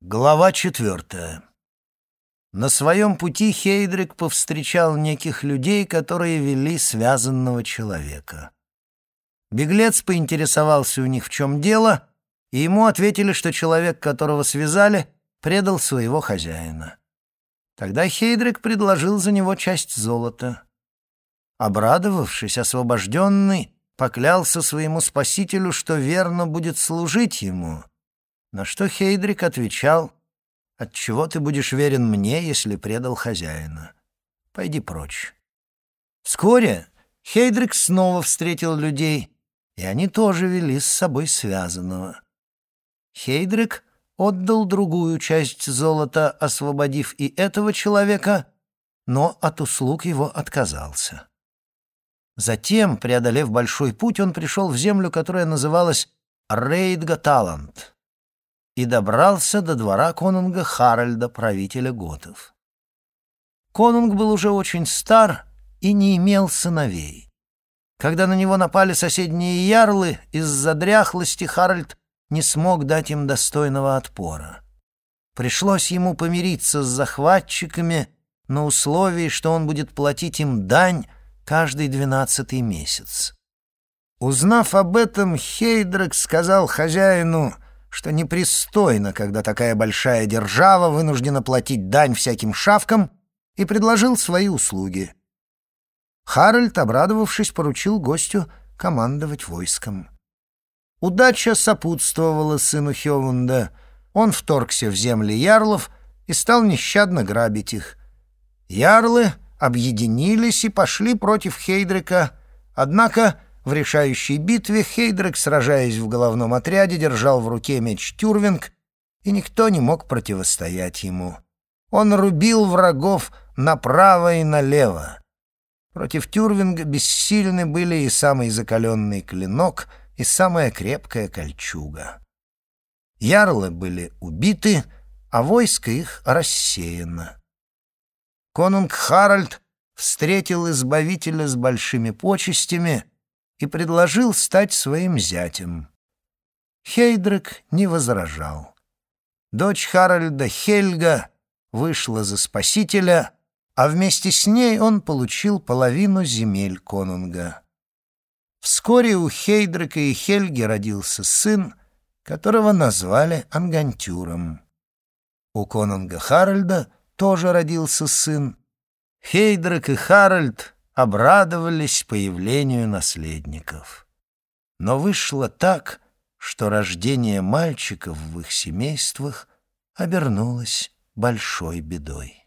Глава 4. На своем пути Хейдрик повстречал неких людей, которые вели связанного человека. Беглец поинтересовался у них, в чем дело, и ему ответили, что человек, которого связали, предал своего хозяина. Тогда Хейдрик предложил за него часть золота. Обрадовавшись, освобожденный поклялся своему спасителю, что верно будет служить ему. На что Хейдрик отвечал: «Отчего ты будешь верен мне, если предал хозяина? Пойди прочь». Вскоре Хейдрик снова встретил людей, и они тоже вели с собой связанного. Хейдрик отдал другую часть золота, освободив и этого человека, но от услуг его отказался. Затем, преодолев большой путь, он пришел в землю, которая называлась Рейдгаталанд, и добрался до двора конунга Харальда, правителя готов. Конунг был уже очень стар и не имел сыновей. Когда на него напали соседние ярлы, из-за дряхлости Харальд не смог дать им достойного отпора. Пришлось ему помириться с захватчиками на условии, что он будет платить им дань каждый 12-й месяц. Узнав об этом, Хейдрик сказал хозяину, что непристойно, когда такая большая держава вынуждена платить дань всяким шавкам, и предложил свои услуги. Харальд, обрадовавшись, поручил гостю командовать войском. Удача сопутствовала сыну Хёвунда. Он вторгся в земли ярлов и стал нещадно грабить их. Ярлы объединились и пошли против Хейдрика, однако в решающей битве Хейдрик, сражаясь в головном отряде, держал в руке меч Тюрвинг, и никто не мог противостоять ему. Он рубил врагов направо и налево. Против Тюрвинга бессильны были и самый закаленный клинок, и самая крепкая кольчуга. Ярлы были убиты, а войско их рассеяно. Конунг Харальд встретил избавителя с большими почестями и предложил стать своим зятем. Хейдрик не возражал. Дочь Харальда, Хельга, вышла за спасителя, а вместе с ней он получил половину земель конунга. Вскоре у Хейдрика и Хельги родился сын, которого назвали Ангантюром. У конунга Харальда тоже родился сын. Хейдрик и Харальд обрадовались появлению наследников. Но вышло так, что рождение мальчиков в их семействах обернулось большой бедой.